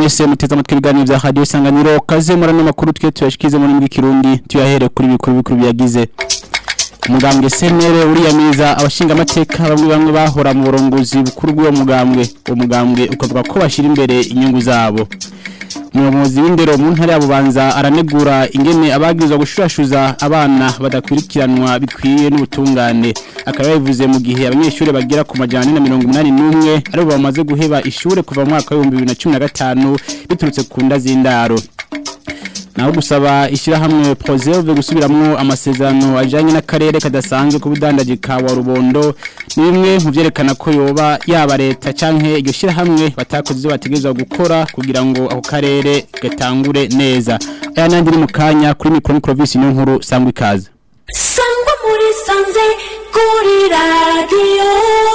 mwese muteze amatwi ibiganiro vya Radio Isanganiro kaze murano makuru twe tuyashikize muri mbwi Kirundi tuyahere kuri bikuru byagize umugambwe senere uriyamiza abashinga amateka bamwe bahora mu burongozi bukuru bw'uwo mugambwe ukavuga ko bashira imbere inyungu zabo umuyobozi w'indero mu ntara ya Bubanza aranegura ingene abagirizwa gushurashuza abana badakurikiranwa bikwiye n'ubutungane akaba yavuze mu gihe abanyeshuri bagira ku majana 181 aribo bamaze guheba ishure kuva mu mwaka wa 2015 biturutse ku nda z'indaro naho gusaba ishirahamwe Proserve gusubiramwo amasezerano ajanye n'akarere kadasanzwe ku budandaji ka Rubondo ni bimwe mu vyerekana ko yoba yaba leta canke iryo shirahamwe batakoze ivyo bategerezwa gukora kugira ngo ako karere gatangure neza aya nandi mu kanya kuri mikro province nkuru sangwa ikaze sangwa muri sanze kuri radio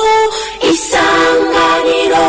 Isanganiro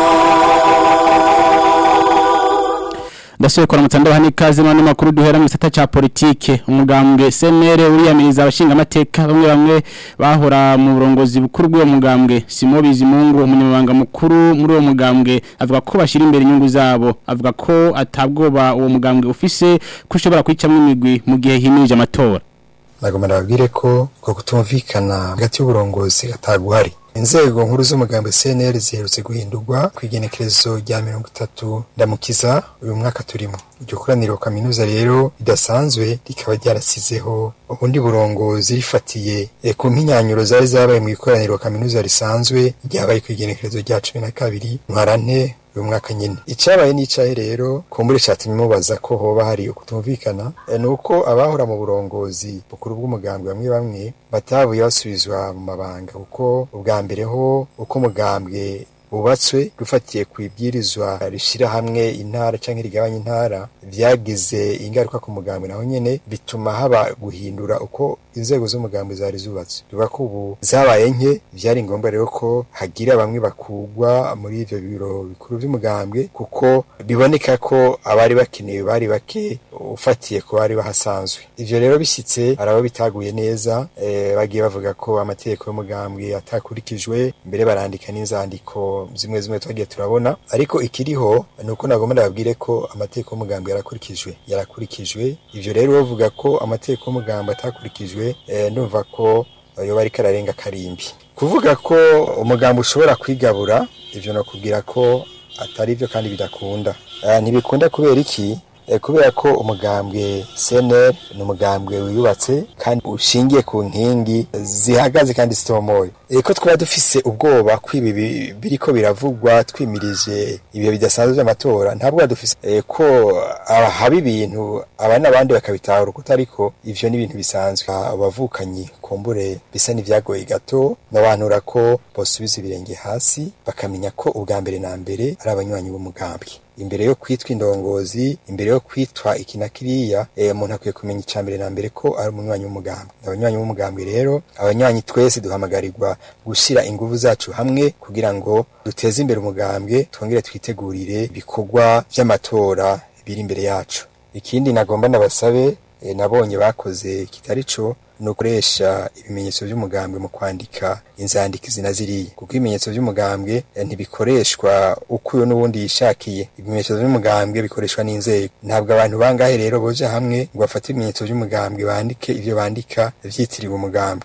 Ndasuye kwa mutandao hanikaze mano makuru duhera mu gisata ca politike umugambwe senere uriyamiriza abashinga amateka bamwe bahora mu burongozi bukuru bw'uwo mugambwe Simo Bizimungu umunyamabanga mukuru muri uwo mugambwe avuga ko bashira imbere inyungu zabo avuga ko atabwoba uwo mugambwe ufise kushobora kwicamwe imigwi mu gihe himirije amatora nagomera babwire ko kutumvikana hagati y'uburongozi ataguhari inzego nkuru z'umugambwe CNL ziherutse guhindurwa kwigenekerezo rya 30 ndamukiza uyu mwaka turimo iryo koraniro kaminuza rero idasanzwe rikaba ryarasizeho ubundi burongozi rifatiye ku mpinyanyuro zari zabaye mu ikoraniro kaminuza risanzwe ryabaye kwigenekerezo rya 12 ntwarante uyu mwaka nyine icabaye n'icahe rero kumbure cyatumye mubaza ko hoba hari ukutumvikana nuko abahora mu burongozi bukuru bw'umugambwe bamwe batabuye basubizwa mu mabanga kuko ubwa mbere ho uko umugambwe ubatswe rufatiye kwibwirizwa rishira hamwe intara canke rigabanya intara vyagize ingaruka ku mugambwe naho nyene bituma haba guhindura uko inzego z'umugambwe zari zubatse ruba ko ubu zabaye nke vyari ngombwa rero ko hagira bamwe bakugwa muri ivyo biro bikuru by'umugambwe kuko biboneka ko abari bakenewe bari bake ufatiye ko bari bahasanzwe ivyo rero bishyitse arabo bitaguye neza bagiye bavuga ko amategeko y'umugambwe atakurikijwe mbere barandika n'inzandiko zimwe twagiye turabona ariko ikiriho nuko nagomba ndababwire ko amategeko y'umugambwe yarakurikijwe ivyo rero bavuga ko amategeko y'umugambwe atakurikijwe ndumva ko yo bari kararenga karimbi kuvuga ko umugambwe ushobora kwigabura ivyo no kugira ko atari byo kandi bidakunda ntibikunda kubera iki kubera ko umugambwe CNL ni umugambwe wiyubatse kandi ushingiye ku nkingi zihagaze kandi zitomoye ko twaba dufise ubwoba kwibi biriko biravugwa twimirije ibihe bidasanzwe by'amatora ntabwo dufise ko haba ibintu abana abandi bakabitahura kutariko ivyo ni ibintu bisanzwe abavukanye kumbure bisa n'ivyagoye gato nabantura ko bosubiza ibirenge hasi bakamenya ko ubwa mbere na mbere ari abanywanyi b'umugambwe imbere yo kwitwa indongozi imbere yo kwitwa ikinakiriya umuntu akwiye kumenya icambere na mbere ko ari umunywanyi w'umugambwe abanywanyi b'umugambwe rero abanywanyi twese duhamagarirwa gushira ingufu zacu hamwe kugira ngo duteze imbere umugambwe twongere twitegurire bikorwa by'amatora biri imbere yacu ikindi nagomba nabasabe nabonye bakoze kitarico nukoresha ibimenyetso by'umugambwe mu kwandika inzandiko zinaziriye kuko ibimenyetso by'umugambwe ntibikoreshwa uko n'ubundi yishakiye ibimenyetso by'umugambwe bikoreshwa n'inzego ntabwo abantu bangahe rero boje hamwe ngo bafate ibimenyetso by'umugambwe bandike ivyo bandika vyitiriwe umugambwe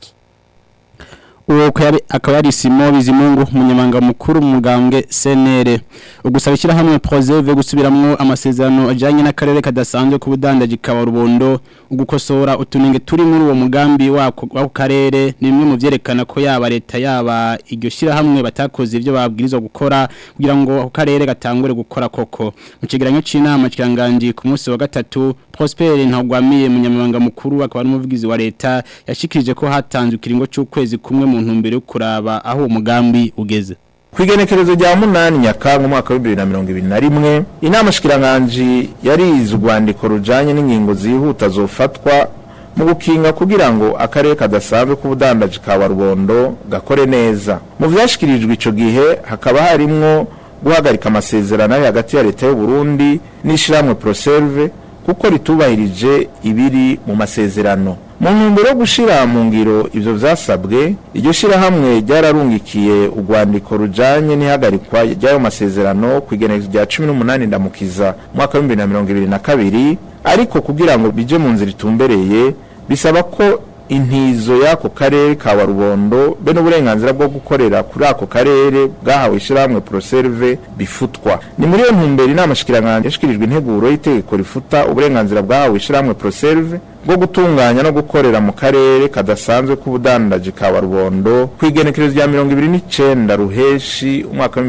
uwo akaba ari Simo Bizimungu umunyamanga mukuru mu mugambwe CNL ugusaba ishirahamwe Proserve gusubiramwo amasezerano ajanye n'akarere kadasanzwe ku budandaji ka Rubondo ugukosora utunenge turi muri uwo mugambi wako karere ni bimwe mu vyerekana ko yaba leta yaba iryo shirahamwe batakoze ivyo babwirizwa gukora kugira ngo ako karere gatangure gukora koko mu kigeranyo c'inama kiranganje ku munsi wa gatatu Prosper Ntagwamiye umunyamabanga mukuru akaba n'umuvugizi wa leta yashikirije ko hatanzwe kiringo c'ukwezi kumwe mu ntumbero yo kuraba aho umugambi ugeze kwigenekerezo rya 8 Nyakanga mwaka wa 2021 inama shikiranganje yarize urwandiko rujanye n'ingingo zihuta zofatwa mu gukinga kugira ngo akarere kadasanzwe ku budandaji ka Rubondo gakore neza mu vyashikirijwe ico gihe hakaba harimwo guhagarika amasezerano hagati ya leta y'u Burundi n'ishiramwe Proserve kuko ritubahirije ibiri mu masezerano mu ntumbero yo gushira mu ngiro ivyo vyasabwe iryo shirahamwe ryararungikiye urwandiko rujanye n'ihagarikwa ry'ayo masezerano ku igenekerezo rya 18 ndamukiza mwaka wa 2022 ariko kugira ngo bije mu nzira itumbereye bisaba ko intizo y'ako karere ka Rubondo be n'uburenganzira bwo gukorera kuri ako karere bwahawe ishiramwe Proserve bifutwa. Ni muri yo ntumbero inama shikiranganje yashikirijwe integuro y'itegeko rifuta uburenganzira bwahawe ishiramwe Proserve bwo gutunganya no gukorera mu karere kadasanzwe k'ubudandaji ka Rubondo kwigenekerezo rya 29 ruheshi umwaka wa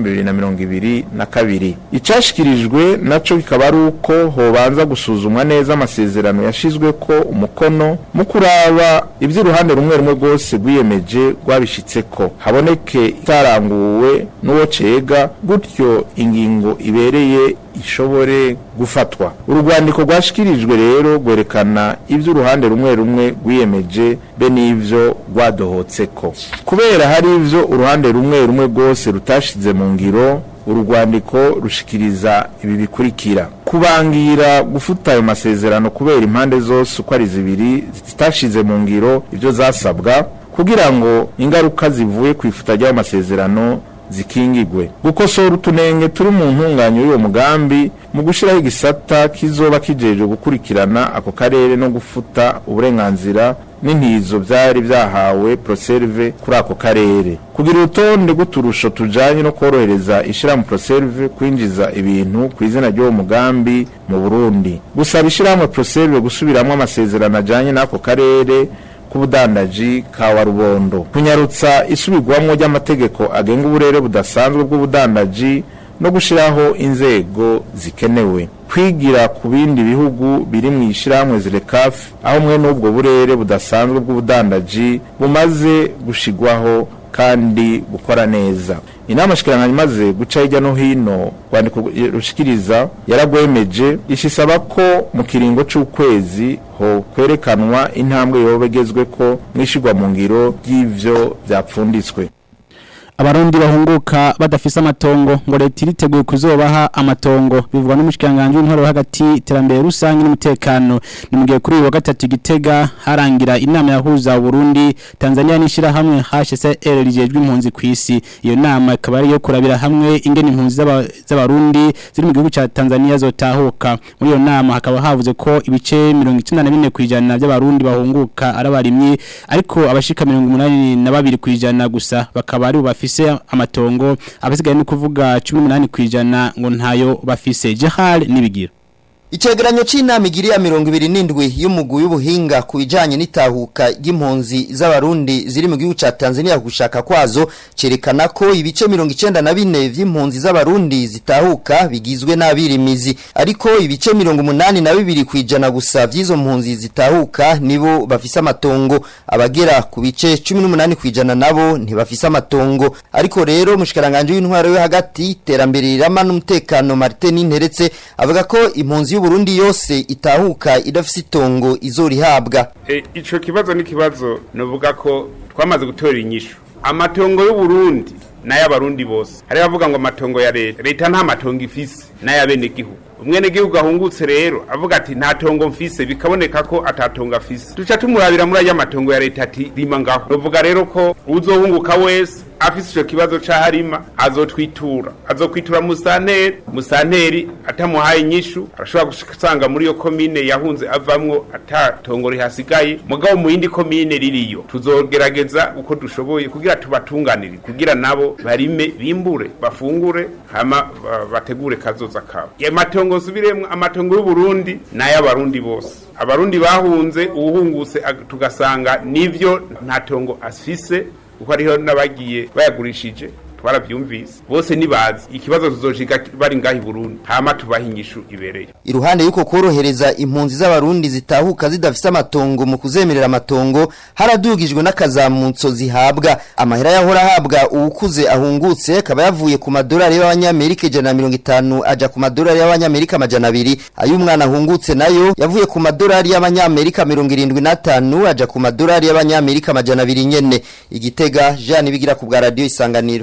2022. Icashikirijwe naco kikaba ari uko hobanza gusuzumwa neza amasezerano yashizwe ko umukono mu kuraba ivy'uruhande rumwe rumwe rwose rwiyemeje rwabishitseko haboneke itaranguwe n'uwo cega gutyo ingingo ibereye ishobore gufatwa. Urugwandiko rwashikirijwe rero gwerekana ivy'uruhande rumwe rumwe rwiyemeje be n'ivyo rwadohotseko. Kubera hari ivyo uruhande rumwe rumwe rwose rutashize mu ngiro, urugwandiko rushikiriza ibi bikurikira: kubangira gufuta ayo masezerano kubera impande zose uko ari zibiri zitashize mu ngiro ivyo zasabwa kugira ngo ingaruka zivuye kwifuta ry'ayo masezerano zikingigwe, gukosora utunenge turi mu ntunganyo y'uwo mugambi mu gushiraho igisata kizoba kijeje gukurikirana ako karere no gufuta uburenganzira n'intizo byari byahawe Proserve kuri ako karere, kugira urutonde guturusho tujanye no korohereza ishiramu Proserve kwinjiza ibintu ku izina ry'uwo mugambi mu Burundi, gusaba ishiramu Proserve gusubiramwe amasezerano ajanye n'ako karere kubudandaji ka Rubondo, kunyarutsa isubirwamwo ry'amategeko agenga uburere budasanzwe bw'ubudandaji no gushiraho inzego zikenewe, kwigira ku bindi bihugu biri mu ishiramwe ZLECAf aho mwe n'ubwo burere budasanzwe bw'ubudandaji bumaze gushigwaho kandi gukora neza. Inama shikiranganje maze guca hirya no hino kwandiko rushikiriza yaragwemeje ishisaba ko mu kiringo c'ukwezi ho kwerekanwa intambwe yobegezwe ko mwishigwa mu ngiro y'ivyo byapfunditswe. Abarundi bahunguka badafise amatongo ngo leta iriteguye kuzobaha amatongo bivugwa n'umushikiranganje w'intwaro hagati iterambere rusange n'umutekano. Ni mugiye kuri wa gatatu Gitega harangira inama yahuza Burundi Tanzania n'ishira hamwe HCR rijejwe impunzi kwisi. Iyo nama ikaba ari yo kurabira hamwe ingene impunzi z'abarundi ziri mu gihugu ca Tanzania zotahuka. Muri iyo nama hakaba havuze ko ibice 94% by'abarundi bahunguka arabarimyi ariko abashika 82% gusa bakaba ari bafise amatongo, abasigaye ni kuvuga 18% ngo ntayo bafise. Jehal nibigira Icegeranyo c'inama igiri ya 27 y'umugu y'ubuhinga kubijanye n'itahuka y'impunzi z'abarundi ziri mu gihugu ca Tanzania gushaka kwazo cerekana ko ibice 94 vy'impunzi z'abarundi zitahuka bigizwe n'abirimizi, ariko ibice 82% gusa vy'izo mpunzi zitahuka nibo bafise amatongo, abagera ku bice 18% nabo ntibafise amatongo. Ariko rero mushikiranganje w'intwaro yo hagati iterambere rirama n'umutekano Martin Nteretse avuga ko impunzi Burundi yose itahuka idafise itongo izorihabwa. Ico kibazo ni kibazo novuga ko twamaze gutora inyishu. Amatongo y'u Burundi n'ay'abarundi bose. Hari bavuga ngo amatongo ya leta nta matongo ifise n'ayabene gihugu. Umwene gihugu ahungutse rero avuga ati nta tongo mfise bikaboneka ko atatongo afise. Tuca tumurabira muri aya matongo ya leta ati rima ngaho. Novuga rero ko uzohunguka wese afise ico kibazo ca harima azokwitura musanteri atamuhaye inyishu arashobora gusanga muri yo komine yahunze avamwo atatongo rihasigaye mugabo mu yindi komine ririyo. Tuzogerageza uko dushoboye kugira tubatunganire kugira nabo barime bimbure bafungure hama bategure kazoza kabo. Amatongo subiremwe amatongo y'u Burundi n'ay'abarundi bose. Abarundi bahunze ubuhungutse tugasanga nivyo nta tongo afise uko ariho nabagiye bayagurishije twaravyumvise bose nibazi ikibazo tuzoshika bari ngahi Burundi hama tubahinyishu ibereye. Iruhande yuko korohereza impunzi z'abarundi zitahuka zidafise amatongo mu kuzemerera amatongo haradugijwe n'akazamutso zihabwa. Amahera yahora habwa uwukuze ahungutse akaba yavuye ku madolari y'abanyamerika 150 aja ku madolari y'abanyamerika 200. Ay'umwana ahungutse nayo yavuye ku madolari y'abanyamerika 75 aja ku madolari y'abanyamerika 200 nyene. Igitega Jean bigira ku bwa radio Isanganiro.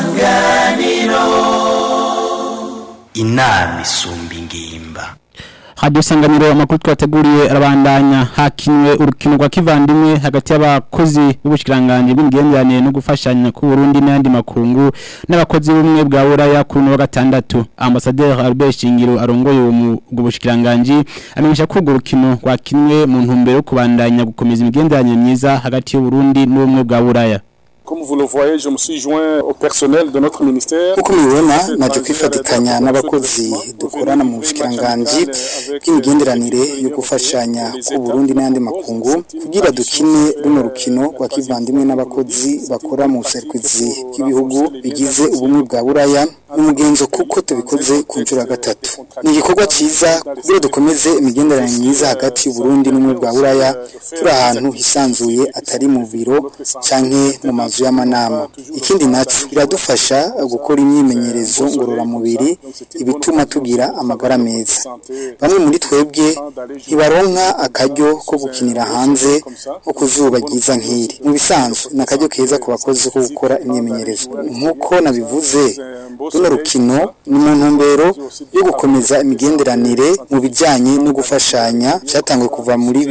Inama isumba ingimba. Radio Sanganiro amakuru twateguriye arabandanya hakinwe urukino rwa kivandimwe hagati y'abakozi b'ubushikiranganje bw'imigenderanire no gufashanya ku Burundi n'andi makungu n'abakozi b'umwe bwa Buraya ku no gatandatu. Ambassadeur Albert Shingiro arongoye ubwo bushikiranganje amenyesha ko urwo rukino rwakinwe mu ntumbero yo kubandanya gukomeza imigenderanire myiza hagati y'u Burundi n'ubumwe bwa Buraya. Comme vous le voyez, je me suis joint au personnel de notre ministère. Uko mubibona naje kwifatikanya n'abakozi dukorana mu bushikiranganje bw'imigenderanire yo gufashanya ku Burundi n'andi makungu kugira dukine runo rukino rwa kivandimwe n'abakozi bakora mu serukwizi bw'ibihugu bigize ubumwe bwa Buraya n'umugenzo kuko tubikoze ku nshuro gatatu. Ni igikorwa ciza kugira dukomeze imigenderanire myiza hagati y'u Burundi n'ubumwe bwa Buraya turi ahantu hisanzuye atari mu biro canke mu mazu y'amanama. Ikindi naco biradufasha gukora imyimenyerezo ngororamubiri ibituma tugira amagara meza. Bamwe muri twebwe ntibaronka akaryo ko gukinira hanze nko kuzuba ryiza nk'iri. Mu bisanzwe n'akaryo keza ku bakozi ko gukora imyimenyerezo. Nk'uko nabivuze runo rukino ni mu ntumbero yo gukomeza imigenderanire mu bijyanye no gufashanya byatangwe kuva muri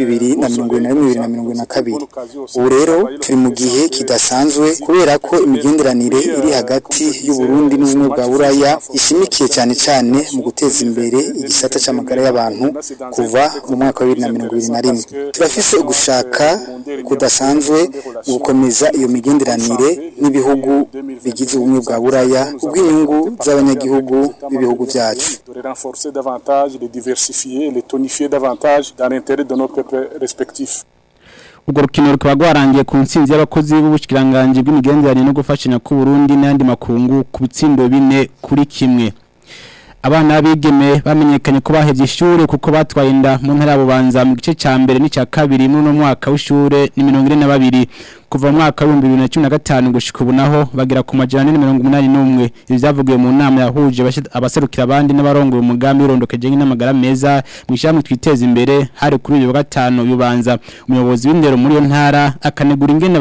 2021-2022. Ubu rero turi mu gihe kidasanzwe kubera ko imigenderanire iri hagati y'u Burundi n'ubumwe bwa Buraya ishimikiye cyane cyane mu guteza imbere igisata cy'amagara y'abantu kuva mu mwaka wa 2021. Turafise ugushaka kudasanzwe mu gukomeza iyo migenderanire n'ibihugu bigize ubumwe bwa Buraya ubw'inyungu z'abanyagihugu b'ibihugu byacu. De renforcer davantage, de diversifier, de tonifier davantage dans l'intérêt de nos peuples respectifs. Urwo rukino rukaba rwarangiye ku ntsinzi y'abakozi b'ubushikiranganje bw'imigenderanire no gufashanya ku Burundi n'andi makungu ku bitsindo 4-1. Abana bigeme bamenyekanye ko bahevye ishure kuko batwaye inda mu ntara y'Ububanza mu gice ca mbere n'icya kabiri muri no mwaka w'ishure ni 42 kuva mu mwaka wa 2015 gushika ubu naho bagira ku majana 181. Ibi byavugiwe mu nama yahuje abaserukira abandi n'abarongoye umugambi urondokeje n'amagara meza mu ishamwe twiteza imbere hari kuri uyu wa gatanu y'Ububanza. Umuyobozi w'indero muri yo ntara akanegura ingene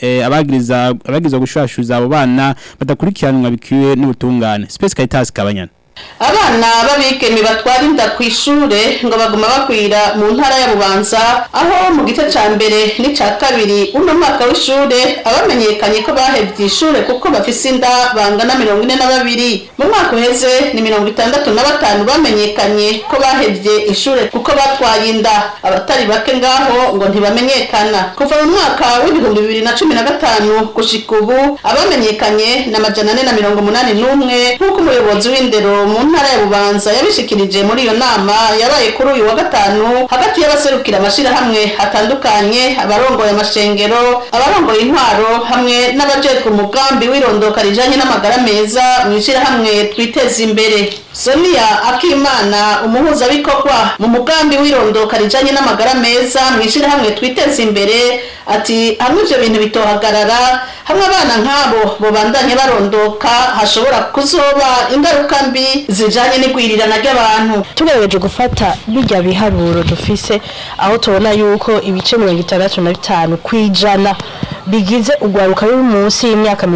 abagiriza gushwashuza abo bana badakurikiranwa bikiwe n'ubutungane. Space Caritas Kabanyana. Abana babigeme batwara inda ku ishure ngo baguma bakwira mu ntara ya Bubanza aho mu gice ca mbere n'icya kabiri uno mwaka w'ishure abamenyekanye ko bahevye ishure kuko bafise inda bangana 42. Mu mwaka uheze ni 65 bamenyekanye ko bahevye ishure kuko batwaye inda. Abatari bake ngaho ngo ntibamenyekana. Kuva mu mwaka wa 2015 gushika ubu abamenyekanye na majana 481 nk'uko umuyobozi w'indero mu ntara ya Bubanza yabishikirije muri iyo nama yabaye kuri uyu wa gatanu hagati y'abaserukira amashirahamwe hatandukanye abarongoye amashengero abarongoye intwaro hamwe n'abajejwe umugambi w'irondoka rijanye n'amagara meza mu ishirahamwe twiteza imbere. Sonia Akimana umuhuza bikorwa mu mugambi w'irondoka rijanye n'amagara meza mu ishirahamwe twiteza imbere ati hamwe ivyo bintu bitohagarara hamwe abana nk'abo bo bandanye barondoka hashobora kuzoba ingaruka mbi zijanye n'igwirirana ry'abantu. Tugereje gufata bijya biharuro dufise aho tubona yuko ibice 65 kwijana bigize ugwaruka ruri munsi y'imyaka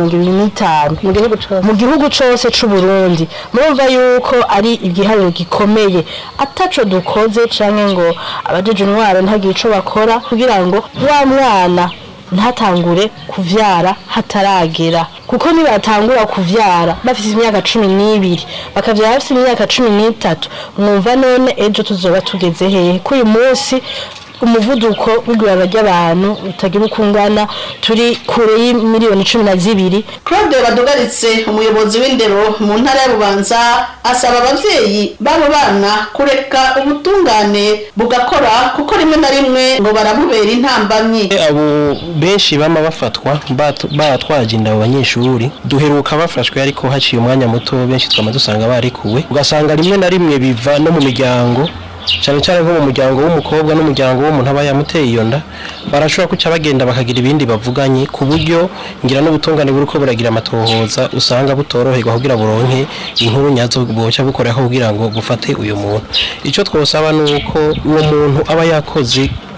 25 mu gihugu cyose c'u Burundi. Murumva yuko ari igiharuro gikomeye ataco dukoze canke ngo abajeje intwaro ntagira ico bakora kugira ngo wa mwana ntatangure kuvyara hataragera, kuko nibatangura kuvyara bafite imyaka 12 bakavyara bafite imyaka 13 mwumva none ejo tuzoba tugeze hehe? Kuri munsi umuvuduko w'igwara ry'abantu utagira ukungana turi kure y'imiliyoni 12. Claude Badugaritse umuyobozi w'indero mu ntara ya Bubanza asaba abavyeyi babo bana kureka ubutungane bugakora kuko rimwe na rimwe ngo barabubera intambamyi. Abo benshi bama bafatwa batwaje inda abanyeshuri duheruka bafashwe ariko haciye umwanya muto benshi twama dusanga barikuwe, ugasanga rimwe na rimwe biva no mu miryango cyane cyane nko mu muryango w'umukobwa n'umuryango w'umuntu aba yamuteye iyo nda barashobora kuca bagenda bakagira ibindi bavuganye ku buryo ngira n'ubutungane buriko buragira amatohoza usanga butoroherwa kugira buronke inkuru nyazo boca bukorera kugira ngo gufate uyu muntu. Ico twosaba nuko uwo muntu aba yakoze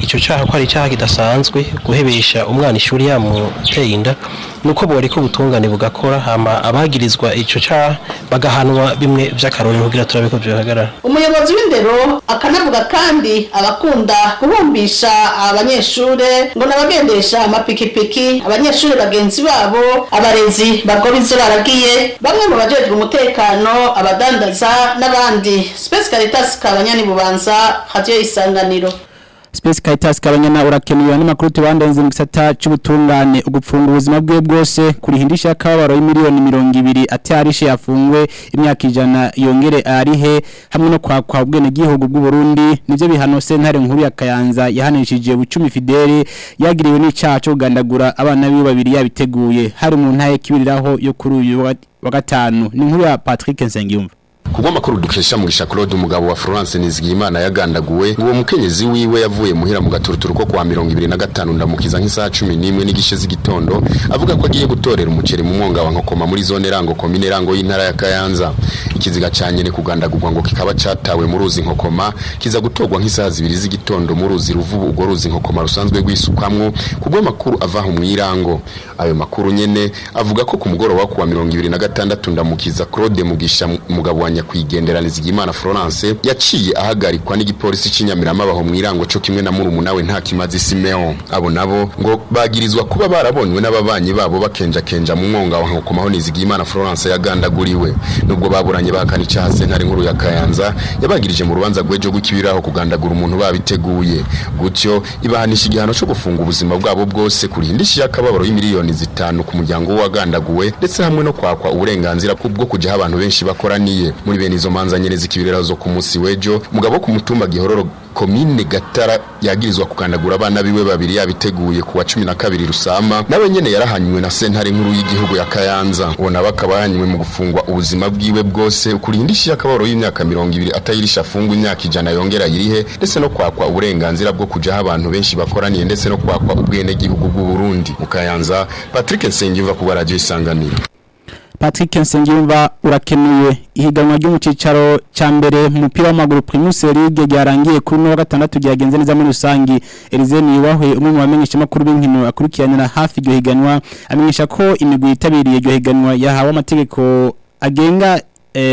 ico cyaha ko ari cyaha kidasanzwe guhebesha umwana ishuri yamuteye inda nuko bori ko butungane bugakora hama abagirizwa ico cyaha bagahanwa bimwe vy'akarorero kugira turabe ko byohagarara. Umuyobozi w'indero akanavuga kandi abakunda kubumbisha abanyeshure ngo nabagendesha amapikipiki abanyeshure bagenzi babo abarezi bagora izo baragiye bamwe mu bajejwe umutekano abadandaza n'abandi. Space Caritas Kabanyani Bubanza Radio Isanganiro. Space Caritas Kabanyana urakenuye n'amakuru tubandenze mu gisata cy'ubutungane ugupfunga ubuzima bwe bwose kurihindisha akabaro y'imiliyoni 200 atarishe yafungwe imyaka 100 yongere arihe hamwe no kwa ubwene gihugu bw'u Burundi nivyo bihano sentare nkuru ya Kayanza yahanishije Bucumi Fideli yagiriwe n'icyaha cyo kugandagura abana biwe babiri yabiteguye hari mu ntaye kibiriraho yo kuri uyu wa gatanu ni nkuru ya Patrick Nsengiyumva. Kugwa makuru dukesha mugisha Claude umugabo wa Florence Nizigiyimana yagandaguwe uwo mukenyezi wiwe yavuye muhira mu gaturuturu ko kwa 2025 ndamukiza nk'isaha 11 n'igishe z'igitondo avuga ko agiye gutorera umuceri mu mwonga wa Nkokoma muri zone Rango komine Rango y'intara ya Kayanza. Ikiziga cyanye ne kugandagurwa ngo kikaba catawe mu ruzi Nkokoma kiza gutogwa nk'isaha 2 z'igitondo mu ruzi Ruvubu ugo ruzi Nkokoma rusanzwe gwisukamwo kugwa makuru avaho mu Irango. Ayo makuru nyene avuga ko ku mugoroba wa 2026 ndamukiza Claude mugisha mugabo wa kwigendera Nizigiyimana Florence yaciye ahagarikwa n'igipolisi cy'Inyamirama baho mu Irango cyo kimwe na murumuna we nta kimazi Simeon. Abo nabo ngo bagirizwa kuba barabonywe n'ababanyi babo bakenja mu mwonga wa Nkokoma ho Nizigiyimana Florence yagandaguriwe nubwo baburanye bakana icyaha sentare nkuru ya Kayanza yabagirije mu rubanza gwejo gukibiraho kugandagura umuntu babiteguye gutyo ibahanisha igihano cyo gufunga ubuzima bwabo bwose kurindisha akababaro y'imiliyoni 5 ku muryango wagandaguwe ndetse hamwe no kwakwa uburenganzira bwo kujya abantu benshi bakoraniye muri bene izo manza nyene zikibirira zo ku munsi wejo mugabo ku mutumba Gihororo komine Gatara yagirizwa kugandagura abana biwe babiri yabiteguye kuwa 12 Rusama nawe nyene yarahanywe na sentare nkuru y'igihugu ya Kayanza ubona bakabahanywe mu gufungwa ubuzima bwiwe bwose kurindisha akabaro y'imyaka 200 atayirisha fungwa imyaka 100 yongera yirihe ndetse no kwakwa uburenganzira bwo kuja abantu benshi bakoraniye ndetse no kwakwa ubwene gihugu bw'u Burundi mu Kayanza. Patrick Nsengiyumva ku Radio Isanganiro. Patrick Nsengiyumva urakenuye ihiganwa ry'umucicaro ca mbere mu mupira w'amaguru Primus League ryarangiye kuri no gatandatu ryagenze neza muri rusangi. Elizeni wahwe umwe mu bamenyesha makuru b'inkino akurikiranira hafi iryo higanwa amenyesha ko imigwi itabiriye iryo higanwa yahawe amategeko agenga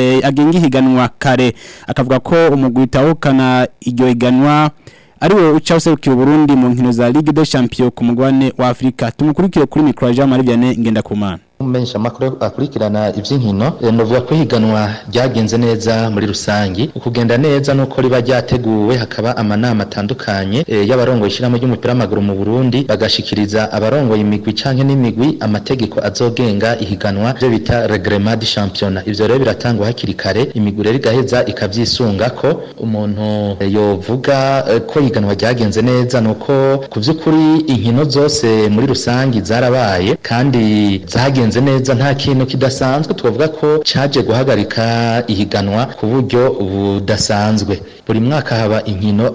ihiganwa kare akavuga ko umugwi utahukana iryo higanwa ariwo uca userukira Burundi mu nkino za Ligue des Champions ku mugabane wa Afrika. Tumukurikire kuri micro Jean Marie Vianney Ngendakumana. Umenyesha makuru akurikirana ivy'inkino novuga ko higanwa ryagenze neza muri rusangi ukugenda neza nuko riba ryateguwe hakaba amanama atandukanye y'abarongoye ishiramo ry'umupira w'amaguru mu Burundi bagashikiriza abarongoye imigwi canke n'imigwi amategeko azogenga ihiganwa byo bita reglement du championnat. Ivyo rero biratangwa hakiri kare imigwi rero igaheza ikavyisunga ko umuntu yovuga ko higanwa ryagenze neza nuko kuvyukuri inkino zose muri rusangi zarabaye kandi zagenze neza nta kintu kidasanzwe twavuga ko caje guhagarika ihiganwa ku buryo budasanzwe. Buri mwaka haba inkino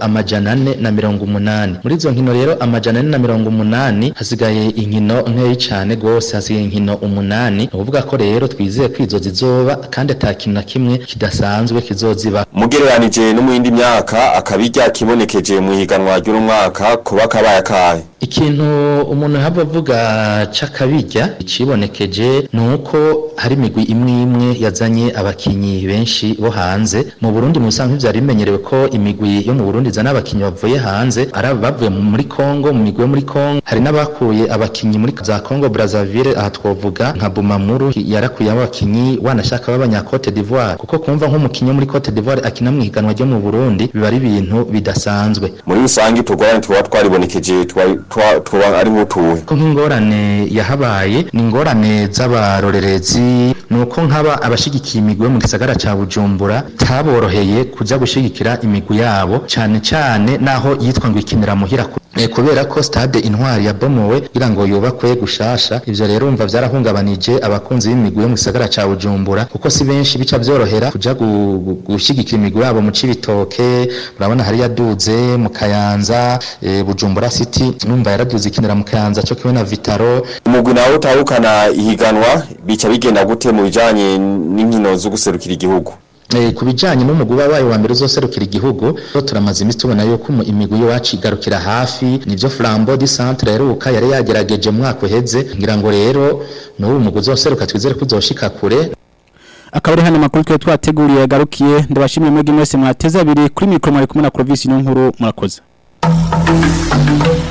480 muri izo nkino rero 480 hasigaye inkino nkeyi cyane gose hasigaye inkino 8 uvuga ko rero twizeye kwizo zizoba kandi atakintu na kimwe kidasanzwe kizoziba mugereranije no mu yindi myaka akabijya kibonekeje mu higanwa ry'umwaka kuba kabaye akaye. Ikintu umuntu hava avuga cakabijya cibonekeje nuko hari imigwi imwe yazanye abakinyi benshi bo hanze mu Burundi mu sanzwe byari bimenyerewe ko imigwi yo mu Burundi zana abakinyi bavuye hanze arabavuye muri Kongo mu migwi yo muri Kongo hari n'abakuye abakinyi muri za Kongo Brazzaville aha twovuga nka Bumamuru yarakuye abakinyi wanashaka b'abanya Cote d'Ivoire kuko kumva nk'umukinyi muri Cote d'Ivoire akina mu higanwa ryo mu Burundi biba ari ibintu bidasanzwe. Muri rusangi tugorane twaribonekeje twa ari mutuwe ko nk'ingorane yahabaye ni ingorane z'abarorerezi nuko nk'aba abashigikiye imigwi mu gisagara ca Bujumbura taboroheye kuja gushigikira imigwi yabo cyane naho yitwa ngo ikinira muhira kubera ko stade Intwari yabomowe kugira ngo yubakwe gushasha. Ivyo rero umva vyarahungabanije abakunzi b'imigwi yo mu gisagara ca Bujumbura kuko si benshi bica vyorohera kuja gushigikira imigwi yabo mu Cibitoke urabona hari yaduze mu Kayanza Bujumbura City numva yaraduze ikinira mu Kayanza cyo kimwe na Vitaro. Umugwi nawo utahukana ihiganwa bica bigenda gute mu bijanye n'inkino zo guserukira igihugu? kubijanye n'umugwi wabaye wa mbere uzoserukira igihugu turamaze imisi tubona yuko imigwi yo wacigarukira hafi nivyo Flambeau du Centre yaruka yari yagerageje mu mwaka uheze ngira ngo rero n'ubu umugwi uzoseruka twizere ko uzoshika kure. Akabari hano makuru twe twateguriye yagarukiye ndabashimye mwege mwese mwateza abiri kuri mikro mwari kumwe na Clovis Niyonkuru murakoze.